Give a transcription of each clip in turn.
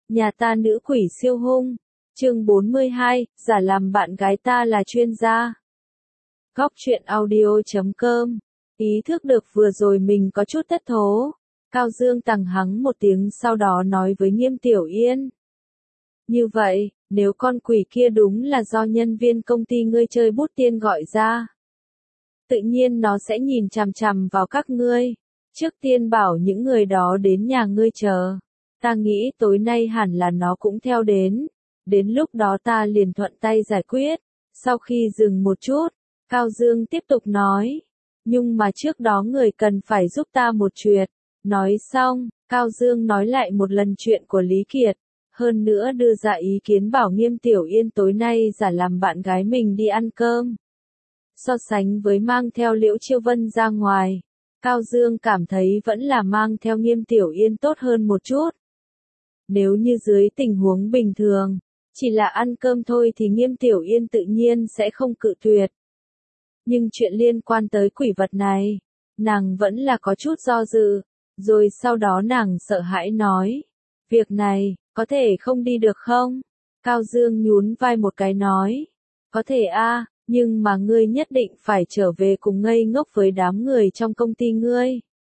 Nhà ta nữ quỷ siêu hung. Chương 42, giả làm bạn gái ta là chuyên gia. Góc truyện audio.com. Ý thức được vừa rồi mình có chút thất thố. Cao Dương tằng hắng một tiếng sau đó nói với Nghiêm Tiểu Yên. Như vậy, nếu con quỷ kia đúng là do nhân viên công ty ngươi chơi bút tiên gọi ra, tự nhiên nó sẽ nhìn chằm chằm vào các ngươi. Trước tiên bảo những người đó đến nhà ngươi chờ. Ta nghĩ tối nay hẳn là nó cũng theo đến. Đến lúc đó ta liền thuận tay giải quyết. Sau khi dừng một chút, Cao Dương tiếp tục nói. Nhưng mà trước đó người cần phải giúp ta một chuyện. Nói xong, Cao Dương nói lại một lần chuyện của Lý Kiệt. Hơn nữa đưa ra ý kiến bảo Nghiêm Tiểu Yên tối nay giả làm bạn gái mình đi ăn cơm. So sánh với mang theo Liễu Chiêu Vân ra ngoài, Cao Dương cảm thấy vẫn là mang theo Nghiêm Tiểu Yên tốt hơn một chút. Nếu như dưới tình huống bình thường, chỉ là ăn cơm thôi thì Nghiêm Tiểu Yên tự nhiên sẽ không cự tuyệt. Nhưng chuyện liên quan tới quỷ vật này, nàng vẫn là có chút do dự, rồi sau đó nàng sợ hãi nói, việc này, có thể không đi được không? Cao Dương nhún vai một cái nói, có thể a, nhưng mà ngươi nhất định phải trở về cùng ngây ngốc với đám người trong công ty ngươi.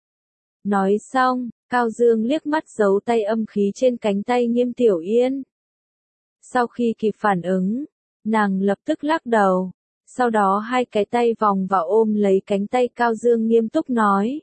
Nói xong, Cao Dương liếc mắt giấu tay âm khí trên cánh tay Nghiêm Tiểu Yên. Sau khi kịp phản ứng, nàng lập tức lắc đầu, sau đó hai cái tay vòng vào ôm lấy cánh tay Cao Dương nghiêm túc nói.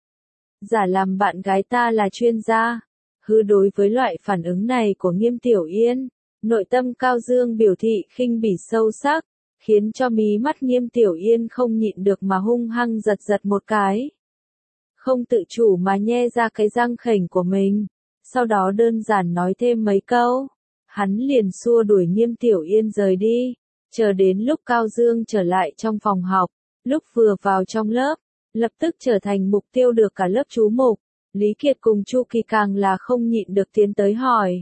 Giả làm bạn gái ta là chuyên gia. Hư đối với loại phản ứng này của Nghiêm Tiểu Yên, nội tâm Cao Dương biểu thị khinh bỉ sâu sắc, khiến cho mí mắt Nghiêm Tiểu Yên không nhịn được mà hung hăng giật giật một cái. Không tự chủ mà nhe ra cái răng khểnh của mình, sau đó đơn giản nói thêm mấy câu. Hắn liền xua đuổi Nghiêm Tiểu Yên rời đi, chờ đến lúc Cao Dương trở lại trong phòng học, lúc vừa vào trong lớp, lập tức trở thành mục tiêu được cả lớp chú mục. Lý Kiệt cùng Chu Kỳ càng là không nhịn được tiến tới hỏi.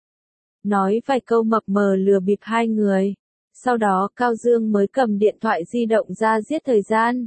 Nói vài câu mập mờ lừa bịp hai người. Sau đó Cao Dương mới cầm điện thoại di động ra giết thời gian.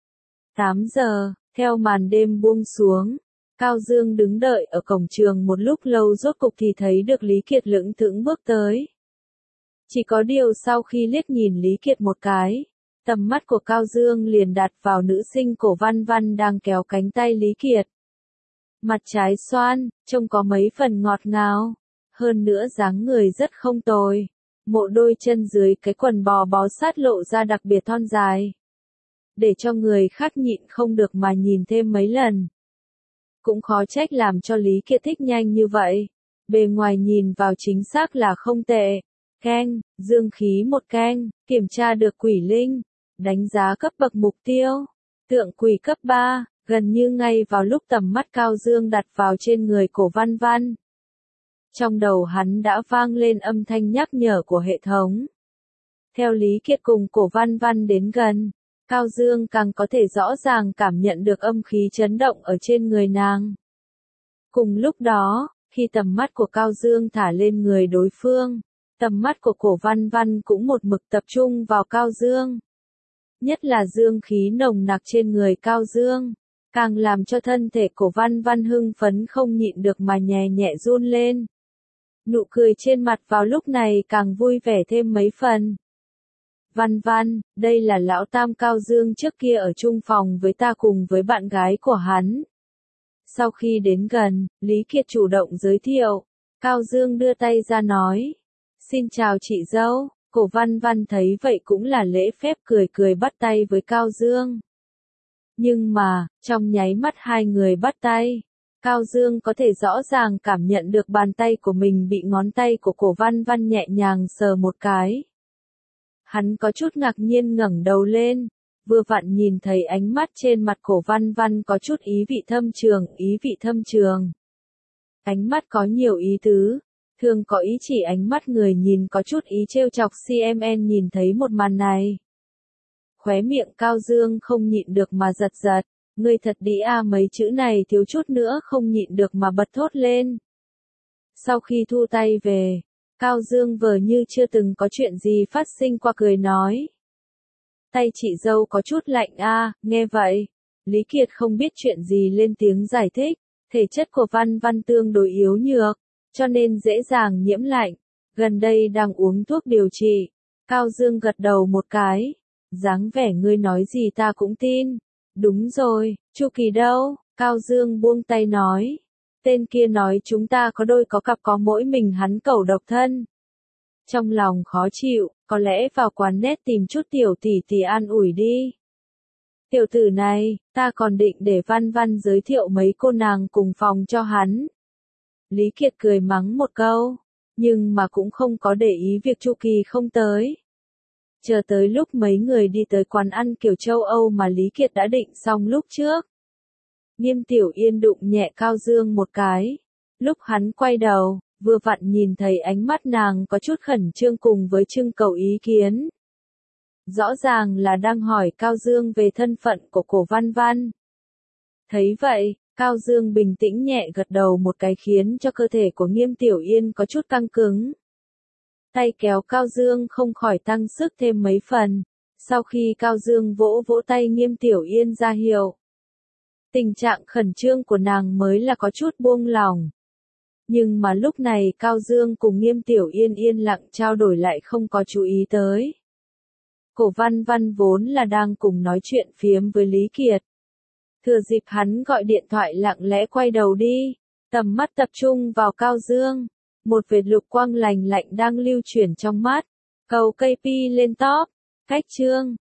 8 giờ, theo màn đêm buông xuống, Cao Dương đứng đợi ở cổng trường một lúc lâu rốt cục thì thấy được Lý Kiệt lững thững bước tới. Chỉ có điều sau khi liếc nhìn Lý Kiệt một cái, tầm mắt của Cao Dương liền đặt vào nữ sinh Cổ Văn Văn đang kéo cánh tay Lý Kiệt. Mặt trái xoan, trông có mấy phần ngọt ngào, hơn nữa dáng người rất không tồi. Mộ đôi chân dưới cái quần bò bó sát lộ ra đặc biệt thon dài. Để cho người khác nhịn không được mà nhìn thêm mấy lần. Cũng khó trách làm cho Lý Kiệt thích nhanh như vậy. Bề ngoài nhìn vào chính xác là không tệ. Keng, dương khí một keng, kiểm tra được quỷ linh. Đánh giá cấp bậc mục tiêu. Tượng quỷ cấp 3. Gần như ngay vào lúc tầm mắt Cao Dương đặt vào trên người Cổ Văn Văn. Trong đầu hắn đã vang lên âm thanh nhắc nhở của hệ thống. Theo Lý Kiệt cùng Cổ Văn Văn đến gần, Cao Dương càng có thể rõ ràng cảm nhận được âm khí chấn động ở trên người nàng. Cùng lúc đó, khi tầm mắt của Cao Dương thả lên người đối phương, tầm mắt của Cổ Văn Văn cũng một mực tập trung vào Cao Dương. Nhất là dương khí nồng nặc trên người Cao Dương, càng làm cho thân thể Cổ Văn Văn hưng phấn không nhịn được mà nhẹ nhẹ run lên. Nụ cười trên mặt vào lúc này càng vui vẻ thêm mấy phần. Văn Văn, đây là lão tam Cao Dương trước kia ở chung phòng với ta cùng với bạn gái của hắn. Sau khi đến gần, Lý Kiệt chủ động giới thiệu. Cao Dương đưa tay ra nói. Xin chào chị dâu. Cổ Văn Văn thấy vậy cũng là lễ phép cười cười bắt tay với Cao Dương. Nhưng mà, trong nháy mắt hai người bắt tay, Cao Dương có thể rõ ràng cảm nhận được bàn tay của mình bị ngón tay của Cổ Văn Văn nhẹ nhàng sờ một cái. Hắn có chút ngạc nhiên ngẩng đầu lên, vừa vặn nhìn thấy ánh mắt trên mặt Cổ Văn Văn có chút ý vị thâm trường. Ánh mắt có nhiều ý tứ, thường có ý chỉ ánh mắt người nhìn có chút ý trêu chọc. CMN nhìn thấy một màn này. Khóe miệng Cao Dương không nhịn được mà giật giật. Ngươi thật đĩ à, mấy chữ này thiếu chút nữa không nhịn được mà bật thốt lên. Sau khi thu tay về, Cao Dương vờ như chưa từng có chuyện gì phát sinh qua cười nói. Tay chị dâu có chút lạnh à, nghe vậy. Lý Kiệt không biết chuyện gì lên tiếng giải thích, thể chất của Văn Văn tương đối yếu nhược, cho nên dễ dàng nhiễm lạnh. Gần đây đang uống thuốc điều trị. Cao Dương gật đầu một cái. Dáng vẻ ngươi nói gì ta cũng tin. Đúng rồi, Chu Kỳ đâu? Cao Dương buông tay nói. Tên kia nói chúng ta có đôi có cặp có mỗi mình hắn cẩu độc thân. Trong lòng khó chịu, có lẽ vào quán net tìm chút tiểu tỷ tỷ an ủi đi. Tiểu tử này, ta còn định để Văn Văn giới thiệu mấy cô nàng cùng phòng cho hắn. Lý Kiệt cười mắng một câu, nhưng mà cũng không có để ý việc Chu Kỳ không tới. Chờ tới lúc mấy người đi tới quán ăn kiểu châu Âu mà Lý Kiệt đã định xong lúc trước. Nghiêm Tiểu Yên đụng nhẹ Cao Dương một cái. Lúc hắn quay đầu, vừa vặn nhìn thấy ánh mắt nàng có chút khẩn trương cùng với trưng cầu ý kiến. Rõ ràng là đang hỏi Cao Dương về thân phận của Cổ Văn Văn. Thấy vậy, Cao Dương bình tĩnh nhẹ gật đầu một cái khiến cho cơ thể của Nghiêm Tiểu Yên có chút căng cứng. Tay kéo Cao Dương không khỏi tăng sức thêm mấy phần. Sau khi Cao Dương vỗ vỗ tay Nghiêm Tiểu Yên ra hiệu. Tình trạng khẩn trương của nàng mới là có chút buông lỏng. Nhưng mà lúc này Cao Dương cùng Nghiêm Tiểu Yên yên lặng trao đổi lại không có chú ý tới. Cổ Văn Văn vốn là đang cùng nói chuyện phiếm với Lý Kiệt. Thừa dịp hắn gọi điện thoại lặng lẽ quay đầu đi, tầm mắt tập trung vào Cao Dương. Một vệt lục quang lành lạnh đang lưu chuyển trong mắt. Cầu KP lên top. Cách chương.